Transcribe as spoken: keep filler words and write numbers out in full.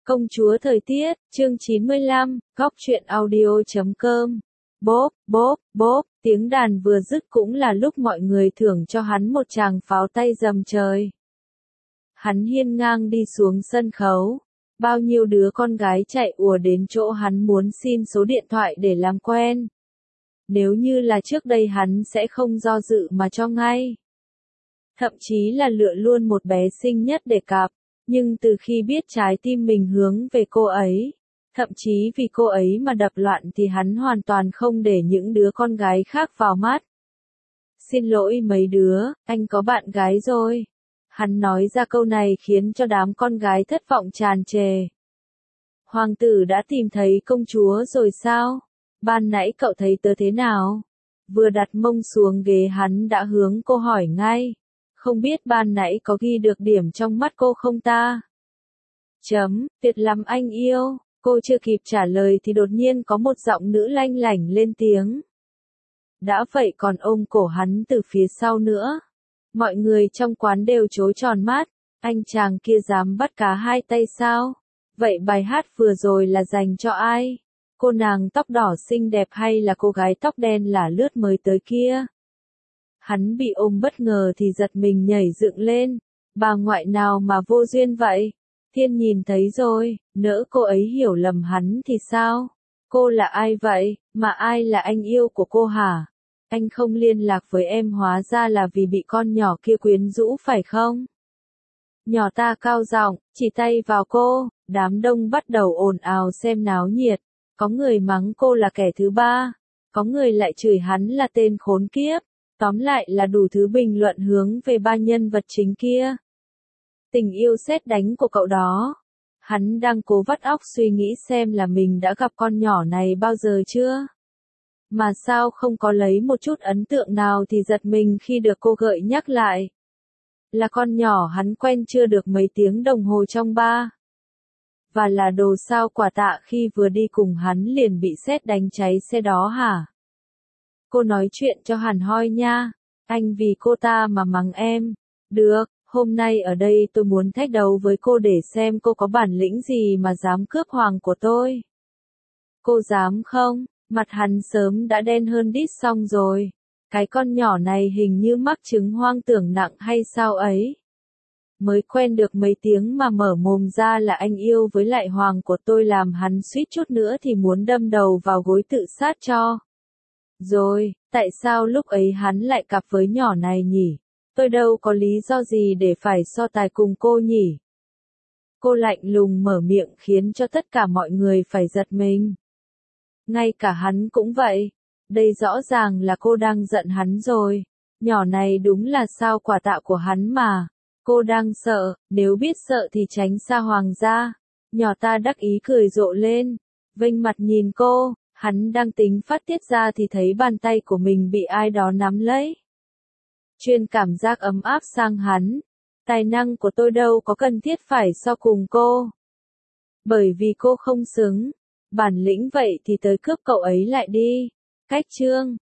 Công chúa thời tiết, chương chín mươi lăm, góc truyện audio chấm com. Bốp, bốp, bốp, tiếng đàn vừa dứt cũng là lúc mọi người thưởng cho hắn một tràng pháo tay rầm trời. Hắn hiên ngang đi xuống sân khấu. Bao nhiêu đứa con gái chạy ùa đến chỗ hắn muốn xin số điện thoại để làm quen. Nếu như là trước đây hắn sẽ không do dự mà cho ngay. Thậm chí là lựa luôn một bé xinh nhất để cặp. Nhưng từ khi biết trái tim mình hướng về cô ấy, thậm chí vì cô ấy mà đập loạn thì hắn hoàn toàn không để những đứa con gái khác vào mắt. Xin lỗi mấy đứa, anh có bạn gái rồi. Hắn nói ra câu này khiến cho đám con gái thất vọng tràn trề. Hoàng tử đã tìm thấy công chúa rồi sao? Ban nãy cậu thấy tớ thế nào? Vừa đặt mông xuống ghế hắn đã hướng cô hỏi ngay. Không biết ban nãy có ghi được điểm trong mắt cô không ta? Chấm, tuyệt lắm anh yêu. Cô chưa kịp trả lời thì đột nhiên có một giọng nữ lanh lảnh lên tiếng. Đã vậy còn ôm cổ hắn từ phía sau nữa. Mọi người trong quán đều trố tròn mắt. Anh chàng kia dám bắt cá hai tay sao? Vậy bài hát vừa rồi là dành cho ai? Cô nàng tóc đỏ xinh đẹp hay là cô gái tóc đen lả lướt mới tới kia? Hắn bị ôm bất ngờ thì giật mình nhảy dựng lên. Bà ngoại nào mà vô duyên vậy? Thiên nhìn thấy rồi, nỡ cô ấy hiểu lầm hắn thì sao? Cô là ai vậy, mà ai là anh yêu của cô hả? Anh không liên lạc với em hóa ra là vì bị con nhỏ kia quyến rũ phải không? Nhỏ ta cao giọng, chỉ tay vào cô, đám đông bắt đầu ồn ào xem náo nhiệt. Có người mắng cô là kẻ thứ ba, có người lại chửi hắn là tên khốn kiếp. Tóm lại là đủ thứ bình luận hướng về ba nhân vật chính kia. Tình yêu sét đánh của cậu đó. Hắn đang cố vắt óc suy nghĩ xem là mình đã gặp con nhỏ này bao giờ chưa. Mà sao không có lấy một chút ấn tượng nào thì giật mình khi được cô gợi nhắc lại. Là con nhỏ hắn quen chưa được mấy tiếng đồng hồ trong ba. Và là đồ sao quả tạ khi vừa đi cùng hắn liền bị sét đánh cháy xe đó hả? Cô nói chuyện cho hẳn hoi nha. Anh vì cô ta mà mắng em. Được, hôm nay ở đây tôi muốn thách đấu với cô để xem cô có bản lĩnh gì mà dám cướp hoàng của tôi. Cô dám không? Mặt hắn sớm đã đen hơn đít xong rồi. Cái con nhỏ này hình như mắc chứng hoang tưởng nặng hay sao ấy. Mới quen được mấy tiếng mà mở mồm ra là anh yêu với lại hoàng của tôi làm hắn suýt chút nữa thì muốn đâm đầu vào gối tự sát cho. Rồi, tại sao lúc ấy hắn lại cặp với nhỏ này nhỉ? Tôi đâu có lý do gì để phải so tài cùng cô nhỉ? Cô lạnh lùng mở miệng khiến cho tất cả mọi người phải giật mình. Ngay cả hắn cũng vậy. Đây rõ ràng là cô đang giận hắn rồi. Nhỏ này đúng là sao quả tạ của hắn mà. Cô đang sợ, nếu biết sợ thì tránh xa hoàng gia. Nhỏ ta đắc ý cười rộ lên. Vênh mặt nhìn cô. Hắn đang tính phát tiết ra thì thấy bàn tay của mình bị ai đó nắm lấy. Truyền cảm giác ấm áp sang hắn. Tài năng của tôi đâu có cần thiết phải so cùng cô. Bởi vì cô không xứng. Bản lĩnh vậy thì tới cướp cậu ấy lại đi. Cách chương.